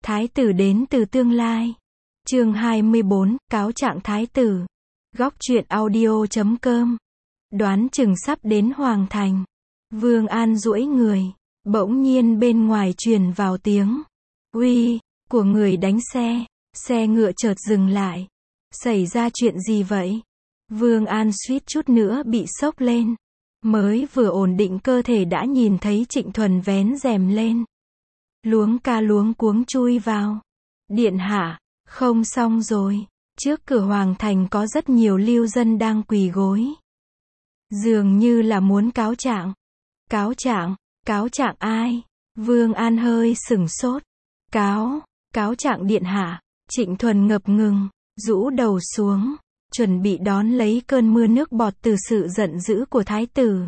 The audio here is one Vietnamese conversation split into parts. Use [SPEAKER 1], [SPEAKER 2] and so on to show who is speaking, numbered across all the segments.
[SPEAKER 1] Thái tử đến từ tương lai. Chương 24, cáo trạng thái tử. Góc truyện audio.com. Đoán chừng sắp đến hoàng thành. Vương An duỗi người. Bỗng nhiên bên ngoài truyền vào tiếng uy của người đánh xe. Xe ngựa chợt dừng lại. Xảy ra chuyện gì vậy? Vương An suýt chút nữa bị sốc lên. Mới vừa ổn định cơ thể đã nhìn thấy Trịnh Thuần vén rèm lên. Luống ca luống cuống chui vào. Điện hạ, không xong rồi. Trước cửa hoàng thành có rất nhiều lưu dân đang quỳ gối. Dường như là muốn cáo trạng. Cáo trạng ai? Vương An hơi sửng sốt. Cáo trạng điện hạ. Trịnh Thuần ngập ngừng, rũ đầu xuống, chuẩn bị đón lấy cơn mưa nước bọt từ sự giận dữ của thái tử.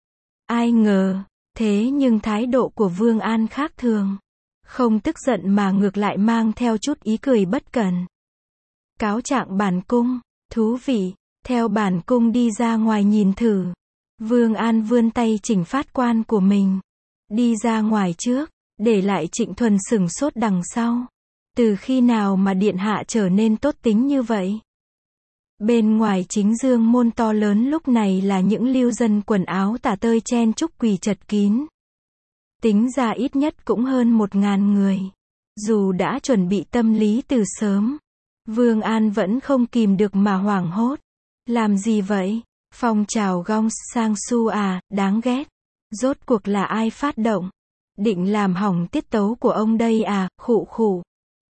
[SPEAKER 1] Ai ngờ, thế nhưng thái độ của Vương An khác thường. Không tức giận mà ngược lại mang theo chút ý cười bất cần. Cáo trạng bản cung, thú vị, theo bản cung đi ra ngoài nhìn thử. Vương An vươn tay chỉnh phát quan của mình. Đi ra ngoài trước, để lại Trịnh Thuần sửng sốt đằng sau. Từ khi nào mà điện hạ trở nên tốt tính như vậy? Bên ngoài chính dương môn to lớn lúc này là những lưu dân quần áo tả tơi chen chúc quỳ chật kín. Tính ra ít nhất cũng hơn 1000 người. Dù đã chuẩn bị tâm lý từ sớm, Vương An vẫn không kìm được mà hoảng hốt. Làm gì vậy? Phong trào Gong Sang Su à, đáng ghét. Rốt cuộc là ai phát động? Định làm hỏng tiết tấu của ông đây à, khụ khụ.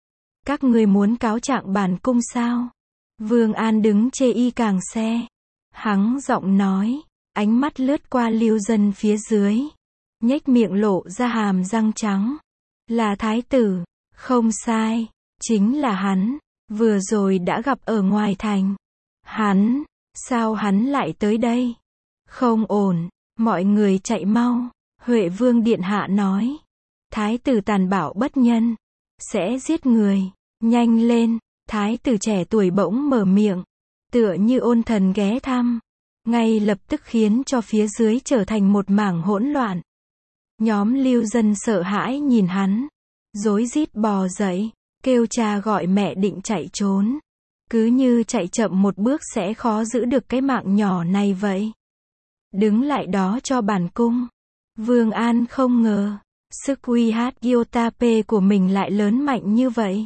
[SPEAKER 1] Các ngươi muốn cáo trạng bản cung sao? Vương An đứng chê y càng xe. Hắng giọng nói, ánh mắt lướt qua lưu dân phía dưới. Nhếch miệng lộ ra hàm răng trắng. Là thái tử, không sai, chính là hắn, vừa rồi đã gặp ở ngoài thành. Hắn, sao hắn lại tới đây? Không ổn, mọi người chạy mau. Huệ Vương điện hạ nói. Thái tử tàn bạo bất nhân, sẽ giết người, nhanh lên. Thái tử trẻ tuổi bỗng mở miệng, tựa như ôn thần ghé thăm, ngay lập tức khiến cho phía dưới trở thành một mảng hỗn loạn. Nhóm lưu dân sợ hãi nhìn hắn, rối rít bò dậy, kêu cha gọi mẹ định chạy trốn. Cứ như chạy chậm một bước sẽ khó giữ được cái mạng nhỏ này vậy. Đứng lại đó cho bản cung. Vương An không ngờ, sức uy hát Yotape của mình lại lớn mạnh như vậy.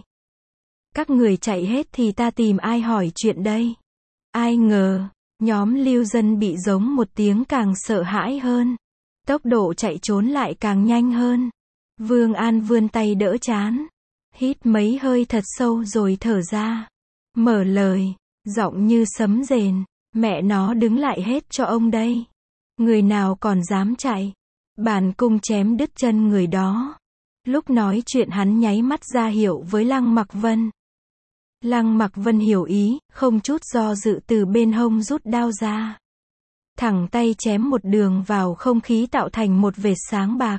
[SPEAKER 1] Các người chạy hết thì ta tìm ai hỏi chuyện đây? Ai ngờ, nhóm lưu dân bị giống một tiếng càng sợ hãi hơn. Tốc độ chạy trốn lại càng nhanh hơn. Vương An vươn tay đỡ trán. Hít mấy hơi thật sâu rồi thở ra. Mở lời, giọng như sấm rền. Mẹ nó đứng lại hết cho ông đây. Người nào còn dám chạy? Bản cung chém đứt chân người đó. Lúc nói chuyện hắn nháy mắt ra hiệu với Lăng Mặc Vân. Lăng Mặc Vân hiểu ý, không chút do dự từ bên hông rút đao ra. Thẳng tay chém một đường vào không khí tạo thành một vệt sáng bạc.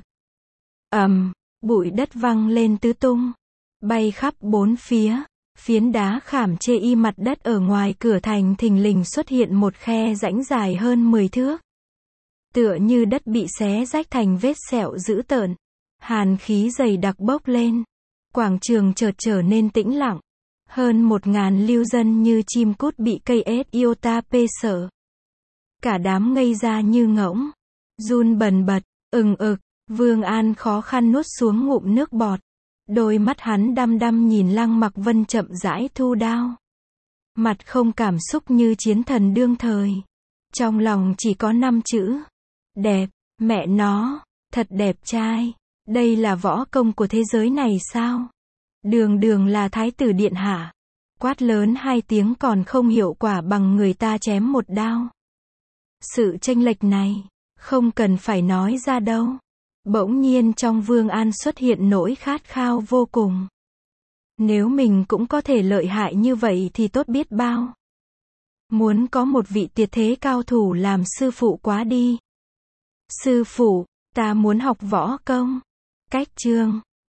[SPEAKER 1] Bụi đất văng lên tứ tung, bay khắp bốn phía. Phiến đá khảm chê y mặt đất ở ngoài cửa thành thình lình xuất hiện một khe rãnh dài hơn 10 thước. Tựa như đất bị xé rách thành vết sẹo dữ tợn. Hàn khí dày đặc bốc lên. Quảng trường chợt trở nên tĩnh lặng. Hơn 1000 lưu dân như chim cút bị cây ếch Yotape sợ. Cả đám ngây ra như ngỗng. Run bần bật, Vương An khó khăn nuốt xuống ngụm nước bọt. Đôi mắt hắn đăm đăm nhìn Lăng Mặc Vân chậm rãi thu đao. Mặt không cảm xúc như chiến thần đương thời. Trong lòng chỉ có 5 chữ. Đẹp, mẹ nó, thật đẹp trai. Đây là võ công của thế giới này sao? Đường đường là thái tử điện hạ. Quát lớn 2 tiếng còn không hiệu quả bằng người ta chém một đao. Sự chênh lệch này, không cần phải nói ra đâu. Bỗng nhiên trong Vương An xuất hiện nỗi khát khao vô cùng. Nếu mình cũng có thể lợi hại như vậy thì tốt biết bao. Muốn có một vị tuyệt thế cao thủ làm sư phụ quá đi. Sư phụ, ta muốn học võ công. Cách chương